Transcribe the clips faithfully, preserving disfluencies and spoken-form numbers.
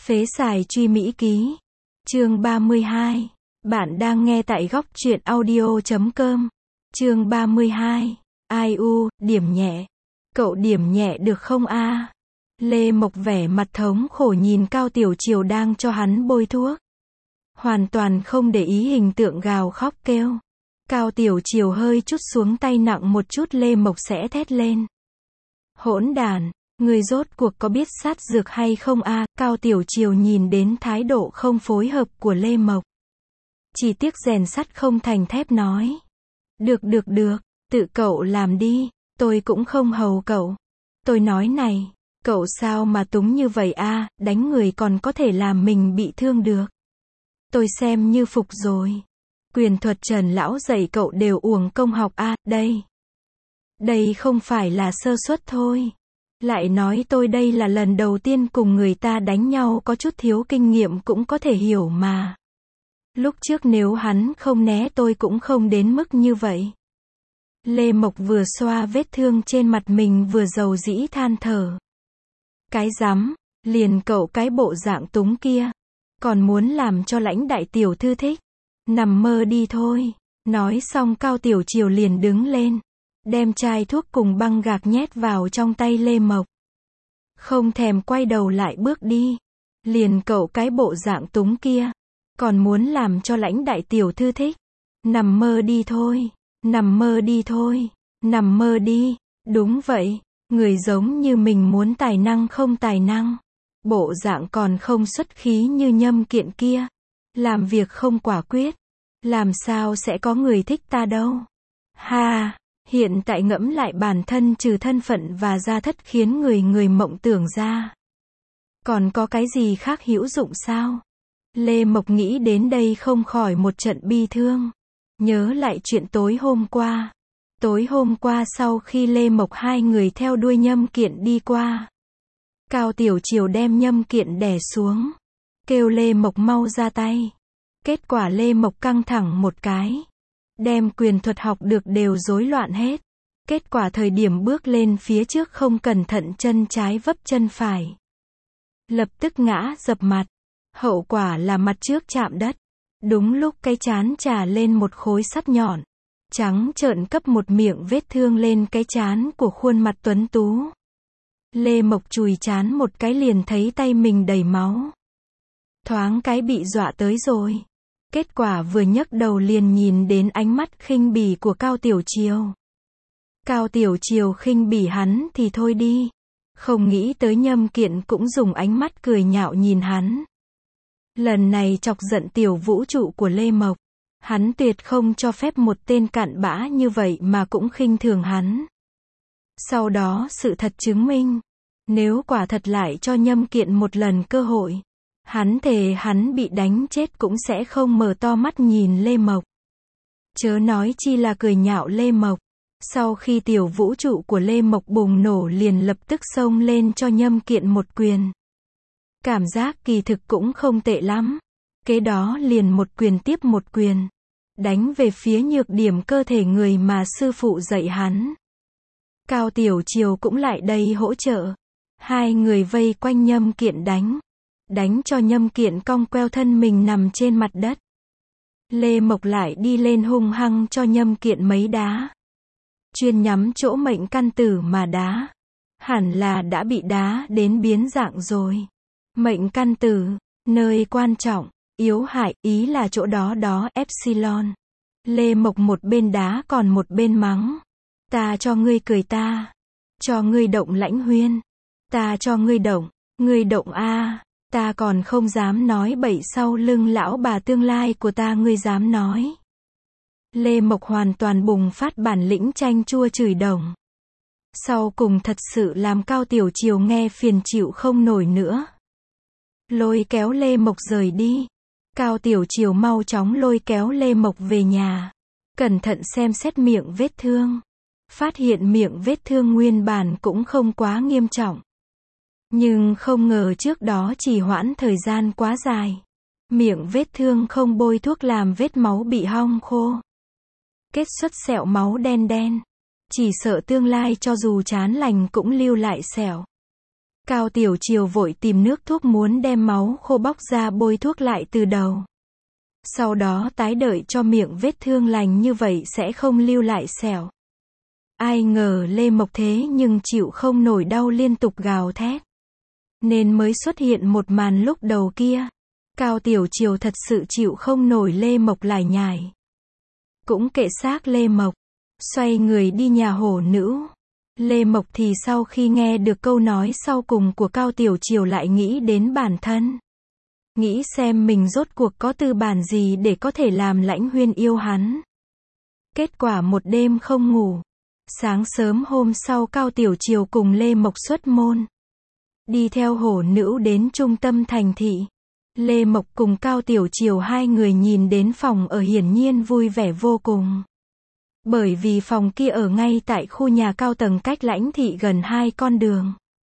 Phế xài truy Mỹ ký. Chương ba mươi hai. Bạn đang nghe tại góc truyện audio chấm com. Chương ba mươi hai. Ai u, điểm nhẹ. Cậu điểm nhẹ được không a? Lê Mộc vẻ mặt thống khổ nhìn Cao Tiểu Triều đang cho hắn bôi thuốc. Hoàn toàn không để ý hình tượng gào khóc kêu. Cao Tiểu Triều hơi chút xuống tay nặng một chút, Lê Mộc sẽ thét lên. Hỗn đản, người rốt cuộc có biết sát dược hay không a? Cao Tiểu Triều nhìn đến thái độ không phối hợp của Lê Mộc. Chỉ tiếc rèn sắt không thành thép nói. Được được được, tự cậu làm đi, tôi cũng không hầu cậu. Tôi nói này, cậu sao mà túng như vậy a, đánh người còn có thể làm mình bị thương được. Tôi xem như phục rồi. Quyền thuật Trần lão dạy cậu đều uổng công học a, đây. Đây không phải là sơ suất thôi. Lại nói tôi đây là lần đầu tiên cùng người ta đánh nhau, có chút thiếu kinh nghiệm cũng có thể hiểu mà. Lúc trước nếu hắn không né tôi cũng không đến mức như vậy. Lê Mộc vừa xoa vết thương trên mặt mình vừa dầu dĩ than thở. Cái rắm, liền cậu cái bộ dạng túng kia. Còn muốn làm cho lãnh đại tiểu thư thích. Nằm mơ đi thôi. Nói xong Cao Tiểu Triều liền đứng lên. Đem chai thuốc cùng băng gạc nhét vào trong tay Lê Mộc. Không thèm quay đầu lại bước đi. Liền cậu cái bộ dạng túng kia. Còn muốn làm cho lãnh đại tiểu thư thích. Nằm mơ đi thôi. Nằm mơ đi thôi. Nằm mơ đi. Đúng vậy. Người giống như mình muốn tài năng không tài năng. Bộ dạng còn không xuất khí như Nhâm Kiện kia. Làm việc không quả quyết. Làm sao sẽ có người thích ta đâu. Ha. Hiện tại ngẫm lại bản thân trừ thân phận và gia thất khiến người người mộng tưởng ra. Còn có cái gì khác hữu dụng sao? Lê Mộc nghĩ đến đây không khỏi một trận bi thương. Nhớ lại chuyện tối hôm qua. Tối hôm qua sau khi Lê Mộc hai người theo đuôi Nhâm Kiện đi qua. Cao Tiểu Triều đem Nhâm Kiện đè xuống. Kêu Lê Mộc mau ra tay. Kết quả Lê Mộc căng thẳng một cái. Đem quyền thuật học được đều rối loạn hết. Kết quả thời điểm bước lên phía trước không cẩn thận chân trái vấp chân phải. Lập tức ngã dập mặt. Hậu quả là mặt trước chạm đất. Đúng lúc cái trán trà lên một khối sắt nhọn. Trắng trợn cấp một miệng vết thương lên cái trán của khuôn mặt tuấn tú. Lê Mộc chùi trán một cái liền thấy tay mình đầy máu. Thoáng cái bị dọa tới rồi. Kết quả vừa nhấc đầu liền nhìn đến ánh mắt khinh bỉ của Cao Tiểu Triều. Cao Tiểu Triều khinh bỉ hắn thì thôi đi. Không nghĩ tới Nhâm Kiện cũng dùng ánh mắt cười nhạo nhìn hắn. Lần này chọc giận tiểu vũ trụ của Lê Mộc. Hắn tuyệt không cho phép một tên cặn bã như vậy mà cũng khinh thường hắn. Sau đó sự thật chứng minh. Nếu quả thật lại cho Nhâm Kiện một lần cơ hội. Hắn thề hắn bị đánh chết cũng sẽ không mở to mắt nhìn Lê Mộc. Chớ nói chi là cười nhạo Lê Mộc. Sau khi tiểu vũ trụ của Lê Mộc bùng nổ liền lập tức xông lên cho Nhâm Kiện một quyền. Cảm giác kỳ thực cũng không tệ lắm. Kế đó liền một quyền tiếp một quyền. Đánh về phía nhược điểm cơ thể người mà sư phụ dạy hắn. Cao Tiểu Triều cũng lại đây hỗ trợ. Hai người vây quanh Nhâm Kiện đánh. Đánh cho Nhâm Kiện cong queo thân mình nằm trên mặt đất. Lê Mộc lại đi lên hung hăng cho Nhâm Kiện mấy đá. Chuyên nhắm chỗ mệnh căn tử mà đá. Hẳn là đã bị đá đến biến dạng rồi. Mệnh căn tử, nơi quan trọng, yếu hại, ý là chỗ đó đó epsilon. Lê Mộc một bên đá còn một bên mắng. Ta cho ngươi cười ta. Cho ngươi động Lãnh Huyên. Ta cho ngươi động. Ngươi động a. Ta còn không dám nói bậy sau lưng lão bà tương lai của ta ngươi dám nói. Lê Mộc hoàn toàn bùng phát bản lĩnh chanh chua chửi đồng. Sau cùng thật sự làm Cao Tiểu Triều nghe phiền chịu không nổi nữa. Lôi kéo Lê Mộc rời đi. Cao Tiểu Triều mau chóng lôi kéo Lê Mộc về nhà. Cẩn thận xem xét miệng vết thương. Phát hiện miệng vết thương nguyên bản cũng không quá nghiêm trọng. Nhưng không ngờ trước đó trì hoãn thời gian quá dài. Miệng vết thương không bôi thuốc làm vết máu bị hong khô. Kết xuất sẹo máu đen đen. Chỉ sợ tương lai cho dù chán lành cũng lưu lại sẹo. Cao Tiểu Triều vội tìm nước thuốc muốn đem máu khô bóc ra bôi thuốc lại từ đầu. Sau đó tái đợi cho miệng vết thương lành như vậy sẽ không lưu lại sẹo. Ai ngờ Lê Mộc thế nhưng chịu không nổi đau liên tục gào thét. Nên mới xuất hiện một màn lúc đầu kia. Cao Tiểu Triều thật sự chịu không nổi Lê Mộc lải nhải. Cũng kệ xác Lê Mộc. Xoay người đi nhà hổ nữ. Lê Mộc thì sau khi nghe được câu nói sau cùng của Cao Tiểu Triều lại nghĩ đến bản thân. Nghĩ xem mình rốt cuộc có tư bản gì để có thể làm Lãnh Huyên yêu hắn. Kết quả một đêm không ngủ. Sáng sớm hôm sau Cao Tiểu Triều cùng Lê Mộc xuất môn. Đi theo hổ nữ đến trung tâm thành thị. Lê Mộc cùng Cao Tiểu Triều hai người nhìn đến phòng ở hiển nhiên vui vẻ vô cùng. Bởi vì phòng kia ở ngay tại khu nhà cao tầng cách Lãnh thị gần hai con đường.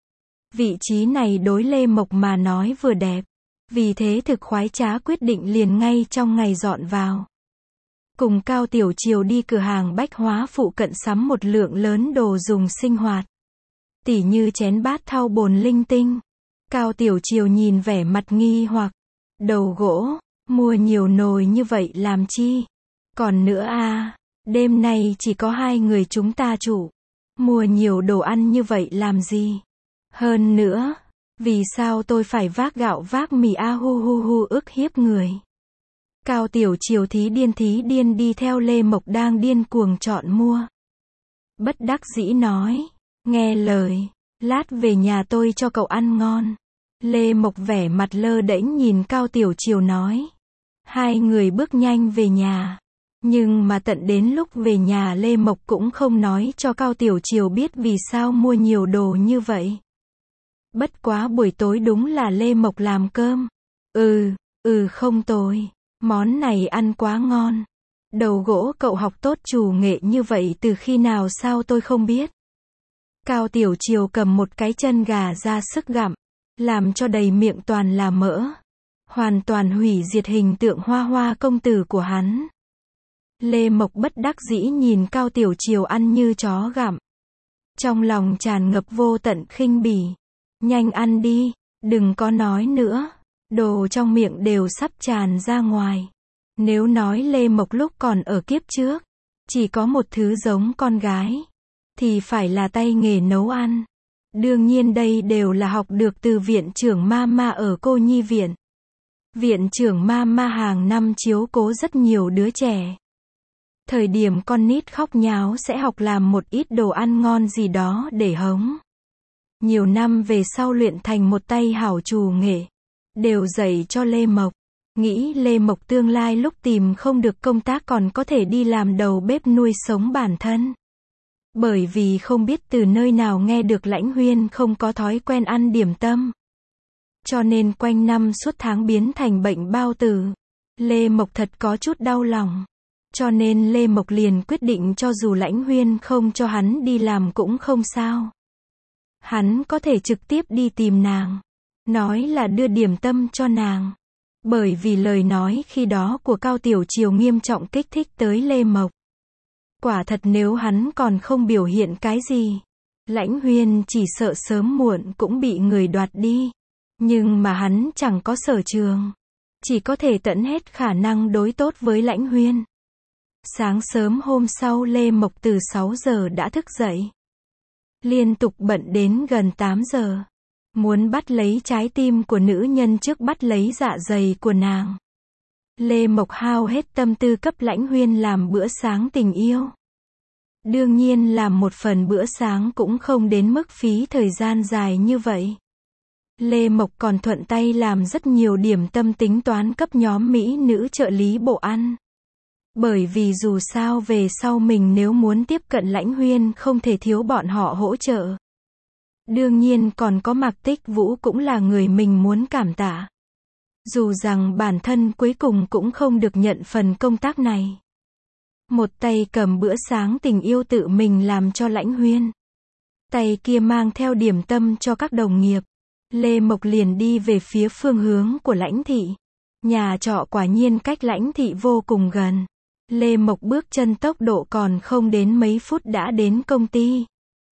Vị trí này đối Lê Mộc mà nói vừa đẹp. Vì thế thực khoái trá quyết định liền ngay trong ngày dọn vào. Cùng Cao Tiểu Triều đi cửa hàng bách hóa phụ cận sắm một lượng lớn đồ dùng sinh hoạt. Tỉ như chén bát thau bồn linh tinh. Cao Tiểu Triều nhìn vẻ mặt nghi hoặc. Đầu gỗ, mua nhiều nồi như vậy làm chi? Còn nữa à, đêm nay chỉ có hai người chúng ta chủ. Mua nhiều đồ ăn như vậy làm gì? Hơn nữa, vì sao tôi phải vác gạo vác mì a hu hu hu ức hiếp người? Cao Tiểu Triều thí điên thí điên đi theo Lê Mộc đang điên cuồng chọn mua. Bất đắc dĩ nói, nghe lời, lát về nhà tôi cho cậu ăn ngon. Lê Mộc vẻ mặt lơ đễnh nhìn Cao Tiểu Triều nói. Hai người bước nhanh về nhà. Nhưng mà tận đến lúc về nhà Lê Mộc cũng không nói cho Cao Tiểu Triều biết vì sao mua nhiều đồ như vậy. Bất quá buổi tối đúng là Lê Mộc làm cơm. Ừ, ừ không tồi. Món này ăn quá ngon. Đầu gỗ cậu học tốt chủ nghệ như vậy từ khi nào sao tôi không biết. Cao Tiểu Triều cầm một cái chân gà ra sức gặm. Làm cho đầy miệng toàn là mỡ. Hoàn toàn hủy diệt hình tượng hoa hoa công tử của hắn. Lê Mộc bất đắc dĩ nhìn Cao Tiểu Triều ăn như chó gặm. Trong lòng tràn ngập vô tận khinh bỉ. Nhanh ăn đi, đừng có nói nữa. Đồ trong miệng đều sắp tràn ra ngoài. Nếu nói Lê Mộc lúc còn ở kiếp trước, chỉ có một thứ giống con gái, thì phải là tay nghề nấu ăn. Đương nhiên đây đều là học được từ viện trưởng Mama ở Cô Nhi Viện. Viện trưởng Mama hàng năm chiếu cố rất nhiều đứa trẻ. Thời điểm con nít khóc nháo sẽ học làm một ít đồ ăn ngon gì đó để hống. Nhiều năm về sau luyện thành một tay hảo trù nghệ. Đều dạy cho Lê Mộc. Nghĩ Lê Mộc tương lai lúc tìm không được công tác còn có thể đi làm đầu bếp nuôi sống bản thân. Bởi vì không biết từ nơi nào nghe được Lãnh Huyên không có thói quen ăn điểm tâm. Cho nên quanh năm suốt tháng biến thành bệnh bao tử. Lê Mộc thật có chút đau lòng. Cho nên Lê Mộc liền quyết định cho dù Lãnh Huyên không cho hắn đi làm cũng không sao. Hắn có thể trực tiếp đi tìm nàng. Nói là đưa điểm tâm cho nàng. Bởi vì lời nói khi đó của Cao Tiểu Triều nghiêm trọng kích thích tới Lê Mộc. Quả thật nếu hắn còn không biểu hiện cái gì, Lãnh Huyên chỉ sợ sớm muộn cũng bị người đoạt đi. Nhưng mà hắn chẳng có sở trường. Chỉ có thể tận hết khả năng đối tốt với Lãnh Huyên. Sáng sớm hôm sau Lê Mộc từ sáu giờ đã thức dậy. Liên tục bận đến gần tám giờ. Muốn bắt lấy trái tim của nữ nhân trước bắt lấy dạ dày của nàng. Lê Mộc hao hết tâm tư cấp Lãnh Huyên làm bữa sáng tình yêu. Đương nhiên làm một phần bữa sáng cũng không đến mức phí thời gian dài như vậy. Lê Mộc còn thuận tay làm rất nhiều điểm tâm tính toán cấp nhóm mỹ nữ trợ lý bộ ăn. Bởi vì dù sao về sau mình nếu muốn tiếp cận Lãnh Huyên không thể thiếu bọn họ hỗ trợ. Đương nhiên còn có Mạc Tích Vũ cũng là người mình muốn cảm tạ. Dù rằng bản thân cuối cùng cũng không được nhận phần công tác này. Một tay cầm bữa sáng tình yêu tự mình làm cho Lãnh Huyên. Tay kia mang theo điểm tâm cho các đồng nghiệp. Lê Mộc liền đi về phía phương hướng của Lãnh thị. Nhà trọ quả nhiên cách Lãnh thị vô cùng gần. Lê Mộc bước chân tốc độ còn không đến mấy phút đã đến công ty.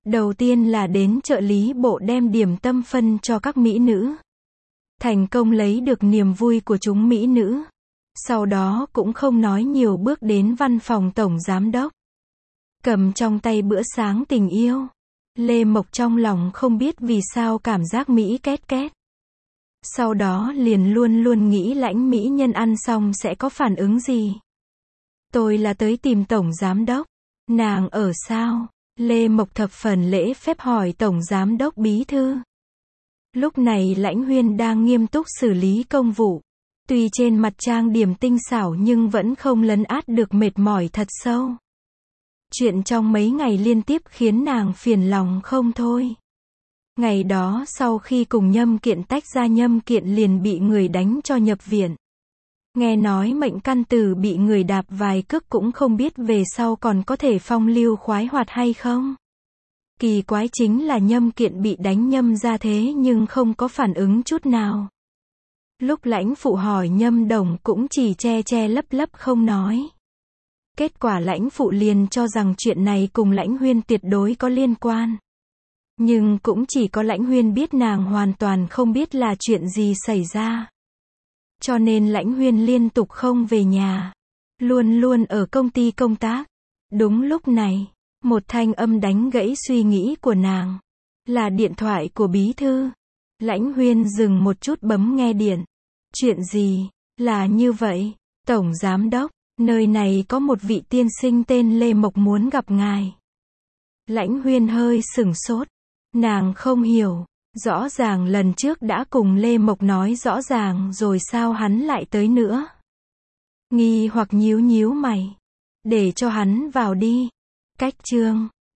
Đầu tiên là đến trợ lý bộ đem điểm tâm phân cho các mỹ nữ. Thành công lấy được niềm vui của chúng mỹ nữ. Sau đó cũng không nói nhiều bước đến văn phòng tổng giám đốc. Cầm trong tay bữa sáng tình yêu. Lê Mộc trong lòng không biết vì sao cảm giác mỹ két két. Sau đó liền luôn luôn nghĩ lãnh mỹ nhân ăn xong sẽ có phản ứng gì. Tôi là tới tìm tổng giám đốc. Nàng ở sao? Lê Mộc thập phần lễ phép hỏi tổng giám đốc bí thư. Lúc này Lãnh Huyên đang nghiêm túc xử lý công vụ. Tuy trên mặt trang điểm tinh xảo nhưng vẫn không lấn át được mệt mỏi thật sâu. Chuyện trong mấy ngày liên tiếp khiến nàng phiền lòng không thôi. Ngày đó sau khi cùng Nhâm Kiện tách ra, Nhâm Kiện liền bị người đánh cho nhập viện. Nghe nói Mệnh Căn Tử bị người đạp vài cước cũng không biết về sau còn có thể phong lưu khoái hoạt hay không. Kỳ quái chính là Nhâm Kiện bị đánh nhâm ra thế nhưng không có phản ứng chút nào. Lúc Lãnh Phụ hỏi Nhâm Đồng cũng chỉ che che lấp lấp không nói. Kết quả Lãnh Phụ liền cho rằng chuyện này cùng Lãnh Huyên tuyệt đối có liên quan. Nhưng cũng chỉ có Lãnh Huyên biết, nàng hoàn toàn không biết là chuyện gì xảy ra. Cho nên Lãnh Huyên liên tục không về nhà. Luôn luôn ở công ty công tác. Đúng lúc này, một thanh âm đánh gãy suy nghĩ của nàng. Là điện thoại của bí thư. Lãnh Huyên dừng một chút bấm nghe điện. Chuyện gì? Là như vậy. Tổng giám đốc, nơi này có một vị tiên sinh tên Lê Mộc muốn gặp ngài. Lãnh Huyên hơi sửng sốt. Nàng không hiểu. Rõ ràng lần trước đã cùng Lê Mộc nói rõ ràng rồi sao hắn lại tới nữa. Nghi hoặc nhíu nhíu mày. Để cho hắn vào đi. Cách chương